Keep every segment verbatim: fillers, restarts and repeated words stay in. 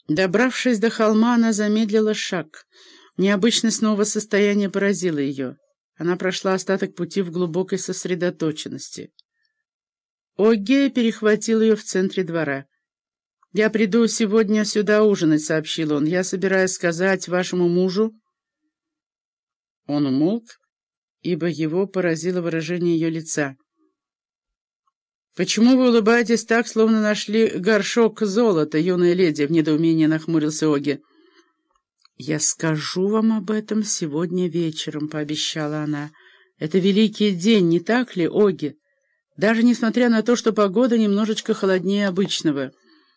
Добравшись до холма, она замедлила шаг. Необычность нового состояния поразила ее. Она прошла остаток пути в глубокой сосредоточенности. Огги перехватил ее в центре двора. «Я приду сегодня сюда ужинать», — сообщил он. «Я собираюсь сказать вашему мужу». Он умолк, ибо его поразило выражение ее лица. «Почему вы улыбаетесь так, словно нашли горшок золота, юная леди?» — в недоумении нахмурился Огги. «Я скажу вам об этом сегодня вечером», — пообещала она. «Это великий день, не так ли, Огги? Даже несмотря на то, что погода немножечко холоднее обычного».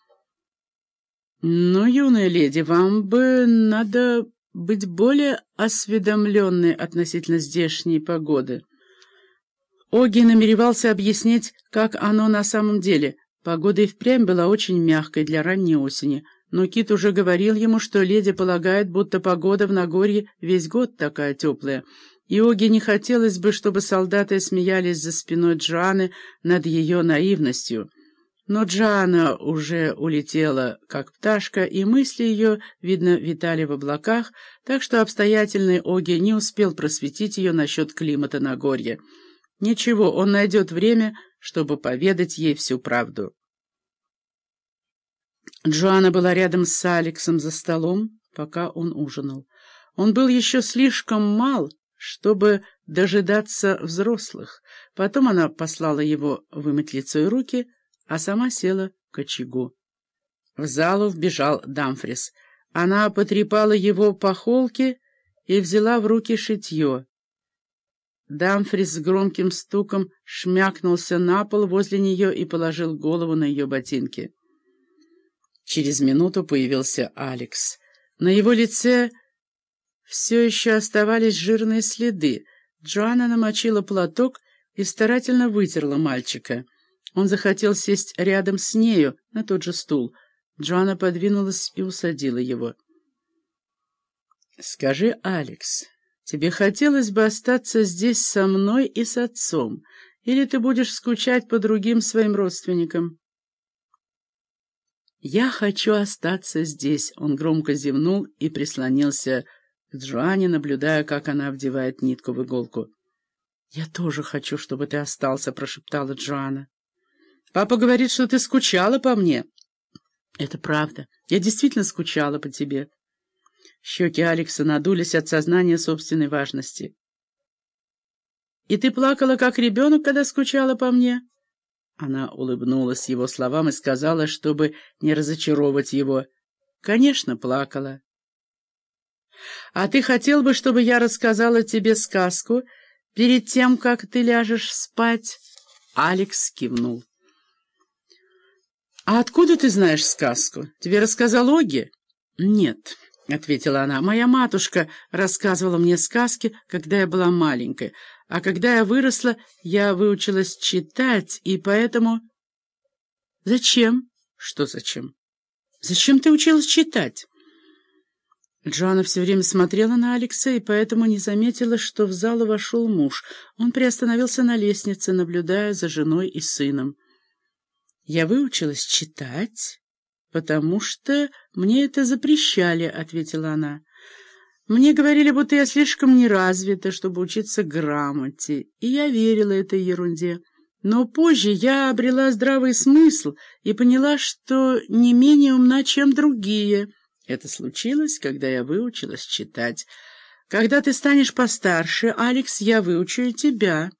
«Но, юная леди, вам бы надо быть более осведомленной относительно здешней погоды». Огги намеревался объяснить, как оно на самом деле. Погода и впрямь была очень мягкой для ранней осени, но Кит уже говорил ему, что леди полагает, будто погода в Нагорье весь год такая теплая. И Огги не хотелось бы, чтобы солдаты смеялись за спиной Джоанны над ее наивностью. Но Джоанна уже улетела, как пташка, и мысли ее, видно, витали в облаках, так что обстоятельный Огги не успел просветить ее насчет климата Нагорья. Ничего, он найдет время, чтобы поведать ей всю правду. Джоанна была рядом с Алексом за столом, пока он ужинал. Он был еще слишком мал, чтобы дожидаться взрослых. Потом она послала его вымыть лицо и руки, а сама села к очагу. В залу вбежал Дамфрис. Она потрепала его по холке и взяла в руки шитье. Дамфрис с громким стуком шмякнулся на пол возле нее и положил голову на ее ботинки. Через минуту появился Алекс. На его лице все еще оставались жирные следы. Джоанна намочила платок и старательно вытерла мальчика. Он захотел сесть рядом с нею на тот же стул. Джоанна подвинулась и усадила его. «Скажи, Алекс, тебе хотелось бы остаться здесь со мной и с отцом, или ты будешь скучать по другим своим родственникам?» «Я хочу остаться здесь», — он громко зевнул и прислонился к Джоанне, наблюдая, как она вдевает нитку в иголку. «Я тоже хочу, чтобы ты остался», — прошептала Джоанна. «Папа говорит, что ты скучала по мне». «Это правда. Я действительно скучала по тебе». Щеки Алекса надулись от сознания собственной важности. «И ты плакала, как ребенок, когда скучала по мне?» Она улыбнулась его словам и сказала, чтобы не разочаровать его. «Конечно, плакала». «А ты хотел бы, чтобы я рассказала тебе сказку перед тем, как ты ляжешь спать?» Алекс кивнул. «А откуда ты знаешь сказку? Тебе рассказал Огги?» «Нет», — ответила она. «Моя матушка рассказывала мне сказки, когда я была маленькой, а когда я выросла, я выучилась читать, и поэтому...» «Зачем?» «Что зачем?» «Зачем ты училась читать?» Джоанна все время смотрела на Алекса и поэтому не заметила, что в зал вошел муж. Он приостановился на лестнице, наблюдая за женой и сыном. «Я выучилась читать, потому что мне это запрещали», — ответила она. «Мне говорили, будто я слишком неразвита, чтобы учиться грамоте, и я верила этой ерунде. Но позже я обрела здравый смысл и поняла, что не менее умна, чем другие. Это случилось, когда я выучилась читать. Когда ты станешь постарше, Алекс, я выучу и тебя».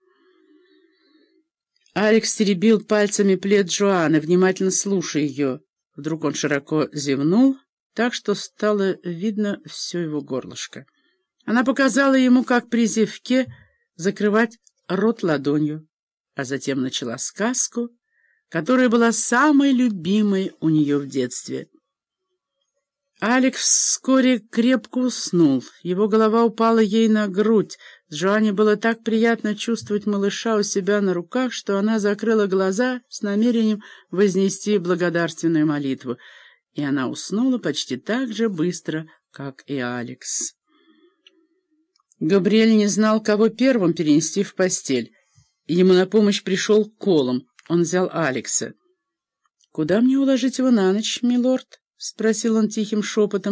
Алекс теребил пальцами плед Джоанны, внимательно слушая ее. Вдруг он широко зевнул, так что стало видно все его горлышко. Она показала ему, как при зевке закрывать рот ладонью, а затем начала сказку, которая была самой любимой у нее в детстве. Алекс вскоре крепко уснул. Его голова упала ей на грудь. Джоанне было так приятно чувствовать малыша у себя на руках, что она закрыла глаза с намерением вознести благодарственную молитву. И она уснула почти так же быстро, как и Алекс. Габриэль не знал, кого первым перенести в постель. Ему на помощь пришел Колум. Он взял Алекса. «Куда мне уложить его на ночь, милорд?» — — спросил он тихим шепотом.